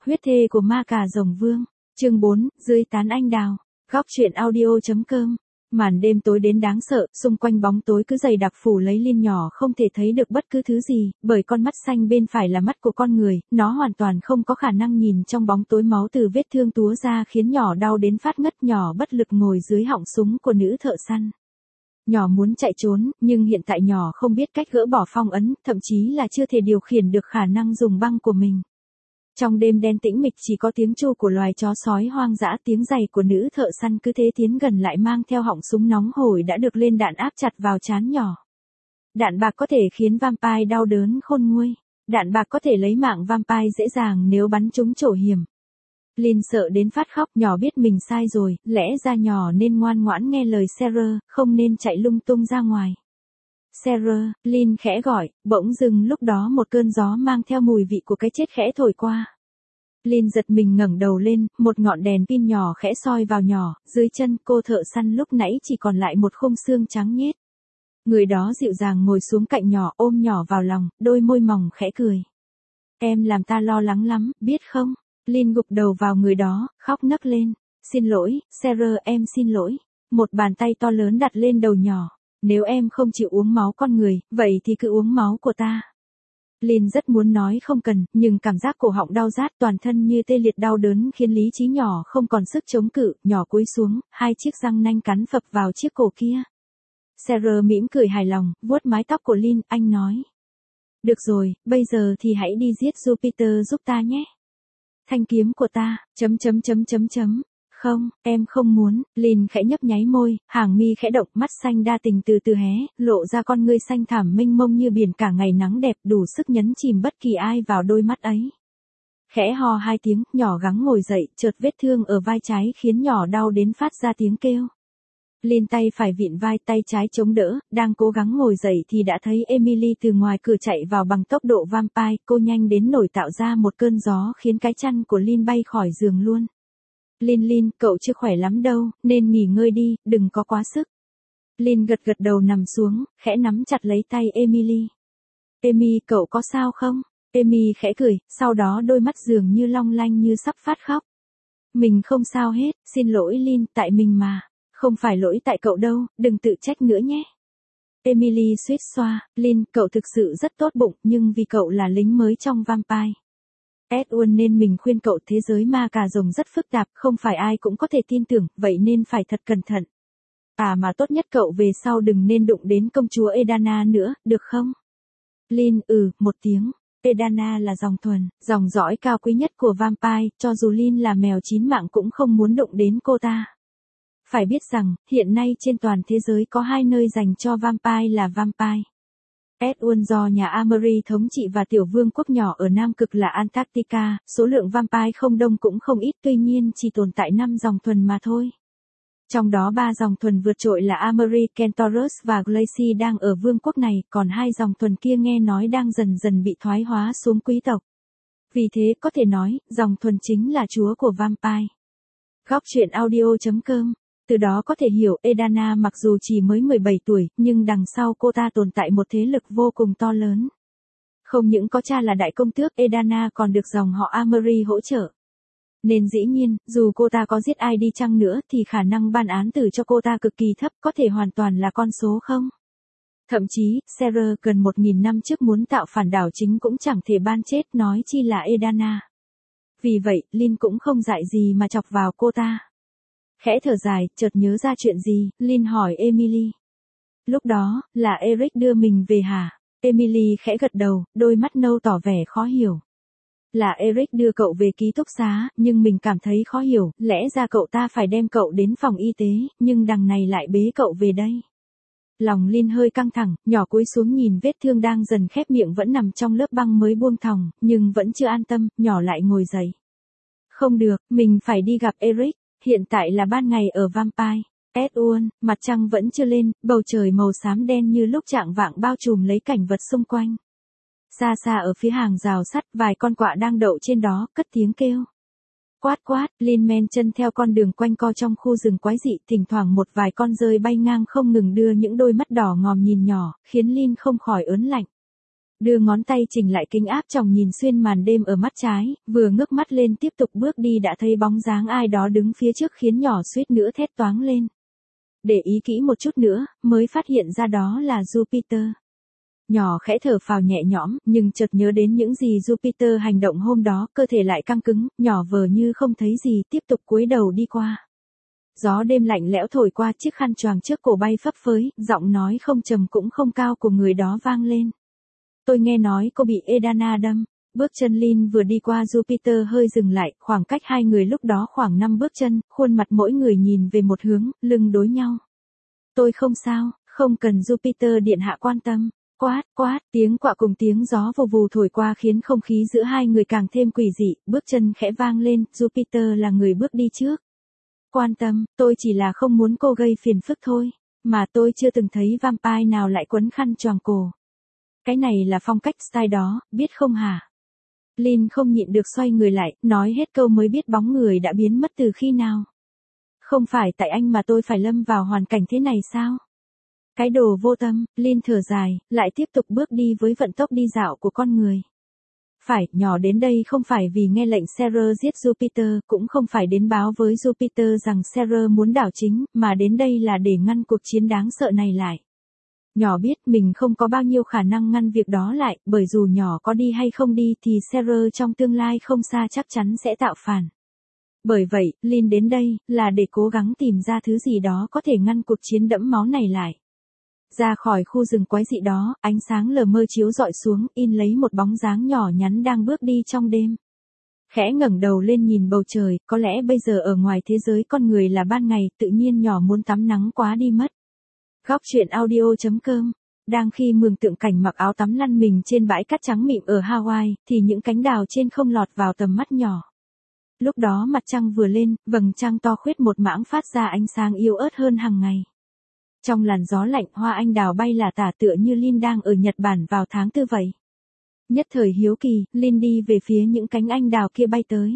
Huyết thê của ma cà rồng vương. Chương 4, dưới tán anh đào. Góc truyện audio.com. Màn đêm tối đến đáng sợ, xung quanh bóng tối cứ dày đặc phủ lấy Lin nhỏ không thể thấy được bất cứ thứ gì, bởi con mắt xanh bên phải là mắt của con người, nó hoàn toàn không có khả năng nhìn trong bóng tối, máu từ vết thương túa ra khiến nhỏ đau đến phát ngất. Nhỏ bất lực ngồi dưới họng súng của nữ thợ săn. Nhỏ muốn chạy trốn, nhưng hiện tại nhỏ không biết cách gỡ bỏ phong ấn, thậm chí là chưa thể điều khiển được khả năng dùng băng của mình. Trong đêm đen tĩnh mịch chỉ có tiếng tru của loài chó sói hoang dã, tiếng giày của nữ thợ săn cứ thế tiến gần lại mang theo họng súng nóng hổi đã được lên đạn áp chặt vào trán nhỏ. Đạn bạc có thể khiến vampire đau đớn khôn nguôi. Đạn bạc có thể lấy mạng vampire dễ dàng nếu bắn trúng chỗ hiểm. Lin sợ đến phát khóc, nhỏ biết mình sai rồi, lẽ ra nhỏ nên ngoan ngoãn nghe lời Sarah, không nên chạy lung tung ra ngoài. Sarah, Lin khẽ gọi, bỗng dưng lúc đó một cơn gió mang theo mùi vị của cái chết khẽ thổi qua. Lin giật mình ngẩng đầu lên, một ngọn đèn pin nhỏ khẽ soi vào nhỏ, dưới chân cô thợ săn lúc nãy chỉ còn lại một khung xương trắng nhết. Người đó dịu dàng ngồi xuống cạnh nhỏ, ôm nhỏ vào lòng, đôi môi mỏng khẽ cười. Em làm ta lo lắng lắm, biết không? Lin gục đầu vào người đó, khóc nấc lên. Xin lỗi, Sarah, em xin lỗi. Một bàn tay to lớn đặt lên đầu nhỏ. Nếu em không chịu uống máu con người, vậy thì cứ uống máu của ta. Lin rất muốn nói không cần, nhưng cảm giác cổ họng đau rát, toàn thân như tê liệt đau đớn khiến lý trí nhỏ không còn sức chống cự. Nhỏ cúi xuống, hai chiếc răng nanh cắn phập vào chiếc cổ kia. Sarah mỉm cười hài lòng, vuốt mái tóc của Lin, anh nói. Được rồi, bây giờ thì hãy đi giết Jupiter giúp ta nhé. Thanh kiếm của ta, Không, em không muốn. Lin khẽ nhấp nháy môi, hàng mi khẽ động, mắt xanh đa tình từ từ hé, lộ ra con ngươi xanh thẳm mênh mông như biển cả ngày nắng đẹp, đủ sức nhấn chìm bất kỳ ai vào đôi mắt ấy. Khẽ ho hai tiếng, nhỏ gắng ngồi dậy, chợt vết thương ở vai trái khiến nhỏ đau đến phát ra tiếng kêu. Lin tay phải vịn vai, tay trái chống đỡ, đang cố gắng ngồi dậy thì đã thấy Emily từ ngoài cửa chạy vào bằng tốc độ vampire, cô nhanh đến nổi tạo ra một cơn gió khiến cái chăn của Lin bay khỏi giường luôn. Lin, cậu chưa khỏe lắm đâu, nên nghỉ ngơi đi, đừng có quá sức. Lin gật đầu nằm xuống, khẽ nắm chặt lấy tay Emily. Amy, cậu có sao không? Amy khẽ cười, sau đó đôi mắt dường như long lanh như sắp phát khóc. Mình không sao hết, xin lỗi Lin, tại mình mà. Không phải lỗi tại cậu đâu, đừng tự trách nữa nhé. Emily suýt xoa, Lin, cậu thực sự rất tốt bụng, nhưng vì cậu là lính mới trong vampire. Edward nên mình khuyên cậu, thế giới ma cà rồng rất phức tạp, không phải ai cũng có thể tin tưởng, vậy nên phải thật cẩn thận. Mà tốt nhất cậu về sau đừng nên đụng đến công chúa Edana nữa, được không? Lin, một tiếng. Edana là dòng thuần, dòng dõi cao quý nhất của vampire, cho dù Lin là mèo chín mạng cũng không muốn đụng đến cô ta. Phải biết rằng, hiện nay trên toàn thế giới có 2 nơi dành cho vampire là vampire. Edward do nhà Amory thống trị và tiểu vương quốc nhỏ ở Nam Cực là Antarctica, số lượng vampire không đông cũng không ít, tuy nhiên chỉ tồn tại 5 dòng thuần mà thôi. Trong đó 3 dòng thuần vượt trội là Amory, Centaurus và Glacy đang ở vương quốc này, còn 2 dòng thuần kia nghe nói đang dần dần bị thoái hóa xuống quý tộc. Vì thế có thể nói, dòng thuần chính là chúa của vampire. Góc truyện audio.com. Từ đó có thể hiểu Edana mặc dù chỉ mới 17 tuổi, nhưng đằng sau cô ta tồn tại một thế lực vô cùng to lớn. Không những có cha là đại công tước, Edana còn được dòng họ Amory hỗ trợ. Nên dĩ nhiên, dù cô ta có giết ai đi chăng nữa thì khả năng ban án tử cho cô ta cực kỳ thấp, có thể hoàn toàn là con số 0. Thậm chí, Sarah gần 1000 năm trước muốn tạo phản đảo chính cũng chẳng thể ban chết, nói chi là Edana. Vì vậy, Lin cũng không dại gì mà chọc vào cô ta. Khẽ thở dài, chợt nhớ ra chuyện gì, Lin hỏi Emily. Lúc đó, là Eric đưa mình về hả? Emily khẽ gật đầu, đôi mắt nâu tỏ vẻ khó hiểu. Là Eric đưa cậu về ký túc xá, nhưng mình cảm thấy khó hiểu, lẽ ra cậu ta phải đem cậu đến phòng y tế, nhưng đằng này lại bế cậu về đây. Lòng Lin hơi căng thẳng, nhỏ cúi xuống nhìn vết thương đang dần khép miệng vẫn nằm trong lớp băng mới buông thòng, nhưng vẫn chưa an tâm, nhỏ lại ngồi dậy. Không được, mình phải đi gặp Eric. Hiện tại là ban ngày ở vampire. Edward, mặt trăng vẫn chưa lên, bầu trời màu xám đen như lúc chạng vạng bao trùm lấy cảnh vật xung quanh. Xa xa ở phía hàng rào sắt, vài con quạ đang đậu trên đó, cất tiếng kêu. Quát, Lin men chân theo con đường quanh co trong khu rừng quái dị, thỉnh thoảng một vài con dơi bay ngang không ngừng đưa những đôi mắt đỏ ngòm nhìn nhỏ, khiến Lin không khỏi ớn lạnh. Đưa ngón tay chỉnh lại kính áp tròng nhìn xuyên màn đêm ở mắt trái, vừa ngước mắt lên tiếp tục bước đi đã thấy bóng dáng ai đó đứng phía trước khiến nhỏ suýt nữa thét toáng lên. Để ý kỹ một chút nữa, mới phát hiện ra đó là Jupiter. Nhỏ khẽ thở phào nhẹ nhõm, nhưng chợt nhớ đến những gì Jupiter hành động hôm đó, cơ thể lại căng cứng, nhỏ vờ như không thấy gì, tiếp tục cúi đầu đi qua. Gió đêm lạnh lẽo thổi qua chiếc khăn choàng trước cổ bay phấp phới, giọng nói không trầm cũng không cao của người đó vang lên. Tôi nghe nói cô bị Edana đâm. Bước chân Lin vừa đi qua Jupiter hơi dừng lại, khoảng cách hai người lúc đó khoảng 5 bước chân, khuôn mặt mỗi người nhìn về một hướng, lưng đối nhau. Tôi không sao, không cần Jupiter điện hạ quan tâm. Quát, quát, tiếng quạ cùng tiếng gió vù vù thổi qua khiến không khí giữa hai người càng thêm quỷ dị, bước chân khẽ vang lên, Jupiter là người bước đi trước. Quan tâm, tôi chỉ là không muốn cô gây phiền phức thôi, mà tôi chưa từng thấy vampire nào lại quấn khăn choàng cổ. Cái này là phong cách style đó, biết không hả? Lin không nhịn được xoay người lại, nói hết câu mới biết bóng người đã biến mất từ khi nào. Không phải tại anh mà tôi phải lâm vào hoàn cảnh thế này sao? Cái đồ vô tâm, Lin thở dài, lại tiếp tục bước đi với vận tốc đi dạo của con người. Phải, nhỏ đến đây không phải vì nghe lệnh Serer giết Jupiter, cũng không phải đến báo với Jupiter rằng Serer muốn đảo chính, mà đến đây là để ngăn cuộc chiến đáng sợ này lại. Nhỏ biết mình không có bao nhiêu khả năng ngăn việc đó lại, bởi dù nhỏ có đi hay không đi thì Serer trong tương lai không xa chắc chắn sẽ tạo phản. Bởi vậy, Lin đến đây, là để cố gắng tìm ra thứ gì đó có thể ngăn cuộc chiến đẫm máu này lại. Ra khỏi khu rừng quái dị đó, ánh sáng lờ mơ chiếu rọi xuống, in lấy một bóng dáng nhỏ nhắn đang bước đi trong đêm. Khẽ ngẩng đầu lên nhìn bầu trời, có lẽ bây giờ ở ngoài thế giới con người là ban ngày, tự nhiên nhỏ muốn tắm nắng quá đi mất. Góc truyện audio.com. Đang khi mường tượng cảnh mặc áo tắm lăn mình trên bãi cát trắng mịn ở Hawaii, thì những cánh đào trên không lọt vào tầm mắt nhỏ. Lúc đó mặt trăng vừa lên, vầng trăng to khuyết một mảng phát ra ánh sáng yếu ớt hơn hàng ngày. Trong làn gió lạnh, hoa anh đào bay lả tả tựa như Lin đang ở Nhật Bản vào tháng 4 vậy. Nhất thời hiếu kỳ, Lin đi về phía những cánh anh đào kia bay tới.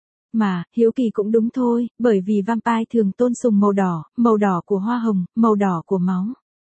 Mà, hiếu kỳ cũng đúng thôi, bởi vì vampire thường tôn sùng màu đỏ của hoa hồng, màu đỏ của máu.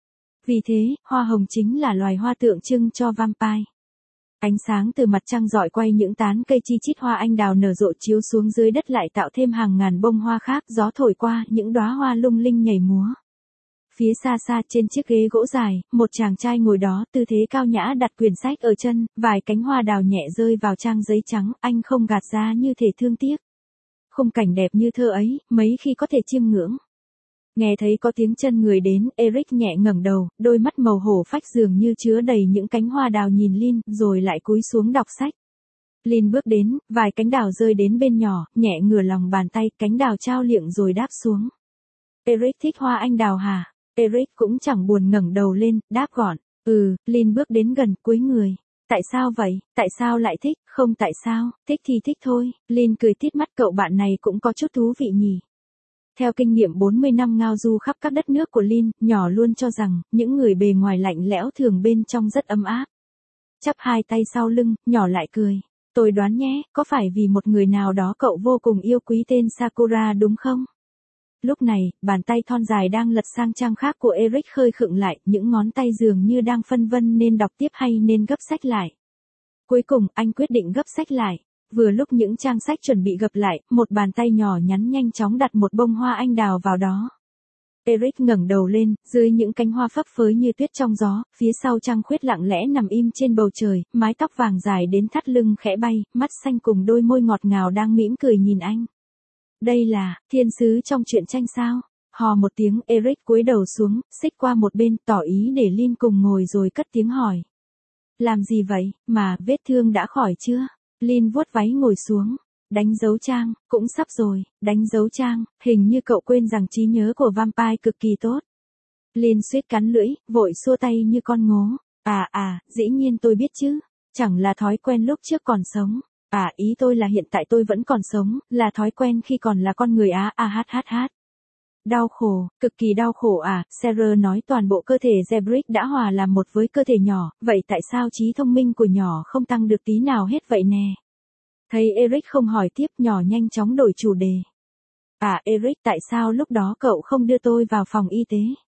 Vì thế, hoa hồng chính là loài hoa tượng trưng cho vampire. Ánh sáng từ mặt trăng rọi quay những tán cây chi chít hoa anh đào nở rộ chiếu xuống dưới đất lại tạo thêm hàng ngàn bông hoa khác, gió thổi qua, những đóa hoa lung linh nhảy múa. Phía xa xa trên chiếc ghế gỗ dài, một chàng trai ngồi đó, tư thế cao nhã đặt quyển sách ở chân, vài cánh hoa đào nhẹ rơi vào trang giấy trắng, anh không gạt ra như thể thương tiếc. Khung cảnh đẹp như thơ ấy, mấy khi có thể chiêm ngưỡng. Nghe thấy có tiếng chân người đến, Eric nhẹ ngẩng đầu, đôi mắt màu hổ phách dường như chứa đầy những cánh hoa đào nhìn Lin, rồi lại cúi xuống đọc sách. Lin bước đến, vài cánh đào rơi đến bên nhỏ, nhẹ ngửa lòng bàn tay, cánh đào trao liệng rồi đáp xuống. Eric thích hoa anh đào hả? Eric cũng chẳng buồn ngẩng đầu lên, đáp gọn. Lin bước đến gần, cúi người. Tại sao vậy? Tại sao lại thích? Không tại sao, thích thì thích thôi. Lin cười tít mắt, cậu bạn này cũng có chút thú vị nhỉ. Theo kinh nghiệm 40 năm ngao du khắp các đất nước của Lin, nhỏ luôn cho rằng, những người bề ngoài lạnh lẽo thường bên trong rất ấm áp. Chắp hai tay sau lưng, nhỏ lại cười. Tôi đoán nhé, có phải vì một người nào đó cậu vô cùng yêu quý tên Sakura đúng không? Lúc này, bàn tay thon dài đang lật sang trang khác của Eric khơi khựng lại, những ngón tay dường như đang phân vân nên đọc tiếp hay nên gấp sách lại. Cuối cùng, anh quyết định gấp sách lại. Vừa lúc những trang sách chuẩn bị gập lại, một bàn tay nhỏ nhắn nhanh chóng đặt một bông hoa anh đào vào đó. Eric ngẩng đầu lên, dưới những cánh hoa phấp phới như tuyết trong gió, phía sau trăng khuyết lặng lẽ nằm im trên bầu trời, mái tóc vàng dài đến thắt lưng khẽ bay, mắt xanh cùng đôi môi ngọt ngào đang mỉm cười nhìn anh. Đây là, thiên sứ trong truyện tranh sao? Hò một tiếng, Eric cúi đầu xuống, xích qua một bên, tỏ ý để Lin cùng ngồi rồi cất tiếng hỏi. Làm gì vậy, mà, vết thương đã khỏi chưa? Lin vuốt váy ngồi xuống. Đánh dấu trang, cũng sắp rồi, đánh dấu trang, hình như cậu quên rằng trí nhớ của vampire cực kỳ tốt. Lin suýt cắn lưỡi, vội xua tay như con ngố. Dĩ nhiên tôi biết chứ, chẳng là thói quen lúc trước còn sống. Ý tôi là hiện tại tôi vẫn còn sống, là thói quen khi còn là con người Đau khổ, cực kỳ đau khổ Serer nói toàn bộ cơ thể Zebrick đã hòa làm một với cơ thể nhỏ, vậy tại sao trí thông minh của nhỏ không tăng được tí nào hết vậy nè? Thấy Eric không hỏi tiếp, nhỏ nhanh chóng đổi chủ đề. Eric, tại sao lúc đó cậu không đưa tôi vào phòng y tế?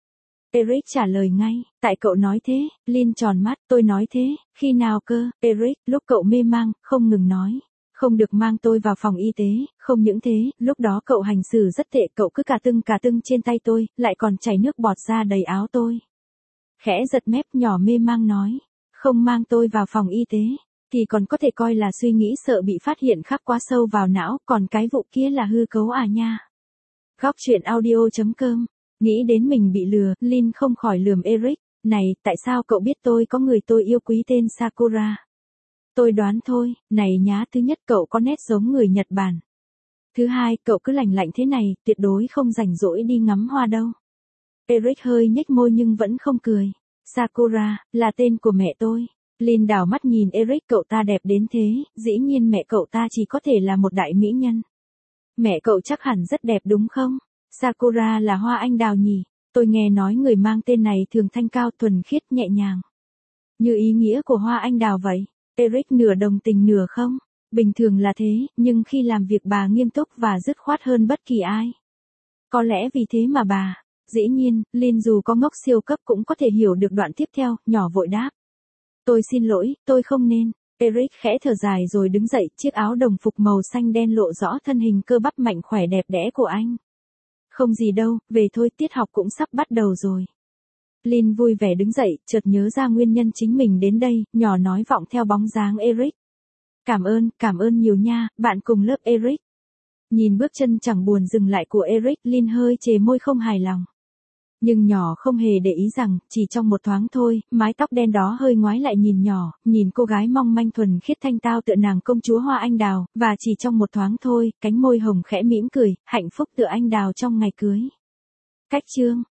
Eric trả lời ngay, tại cậu nói thế, Lynn tròn mắt, tôi nói thế, khi nào cơ, Eric, lúc cậu mê mang, không ngừng nói. Không được mang tôi vào phòng y tế, không những thế, lúc đó cậu hành xử rất tệ, cậu cứ cà tưng trên tay tôi, lại còn chảy nước bọt ra đầy áo tôi. Khẽ giật mép nhỏ mê mang nói, không mang tôi vào phòng y tế, thì còn có thể coi là suy nghĩ sợ bị phát hiện khắc quá sâu vào não, còn cái vụ kia là hư cấu à nha. Góc truyện audio.com, nghĩ đến mình bị lừa, Lynn không khỏi lườm Eric, này, tại sao cậu biết tôi có người tôi yêu quý tên Sakura? Tôi đoán thôi, này nhá, thứ nhất cậu có nét giống người Nhật Bản. Thứ hai, cậu cứ lành lạnh thế này, tuyệt đối không rảnh rỗi đi ngắm hoa đâu. Eric hơi nhếch môi nhưng vẫn không cười. Sakura, là tên của mẹ tôi. Lynn đảo mắt nhìn Eric, cậu ta đẹp đến thế, dĩ nhiên mẹ cậu ta chỉ có thể là một đại mỹ nhân. Mẹ cậu chắc hẳn rất đẹp đúng không? Sakura là hoa anh đào nhỉ? Tôi nghe nói người mang tên này thường thanh cao thuần khiết nhẹ nhàng. Như ý nghĩa của hoa anh đào vậy. Eric nửa đồng tình nửa không. Bình thường là thế, nhưng khi làm việc bà nghiêm túc và dứt khoát hơn bất kỳ ai. Có lẽ vì thế mà bà, dĩ nhiên, Lynn dù có ngốc siêu cấp cũng có thể hiểu được đoạn tiếp theo, nhỏ vội đáp. Tôi xin lỗi, tôi không nên. Eric khẽ thở dài rồi đứng dậy, chiếc áo đồng phục màu xanh đen lộ rõ thân hình cơ bắp mạnh khỏe đẹp đẽ của anh. Không gì đâu, về thôi, tiết học cũng sắp bắt đầu rồi. Lynn vui vẻ đứng dậy, chợt nhớ ra nguyên nhân chính mình đến đây, nhỏ nói vọng theo bóng dáng Eric. Cảm ơn nhiều nha, bạn cùng lớp Eric. Nhìn bước chân chẳng buồn dừng lại của Eric, Lynn hơi chề môi không hài lòng. Nhưng nhỏ không hề để ý rằng, chỉ trong một thoáng thôi, mái tóc đen đó hơi ngoái lại nhìn nhỏ, nhìn cô gái mong manh thuần khiết thanh tao tựa nàng công chúa hoa anh đào, và chỉ trong một thoáng thôi, cánh môi hồng khẽ mỉm cười, hạnh phúc tựa anh đào trong ngày cưới. Cách chương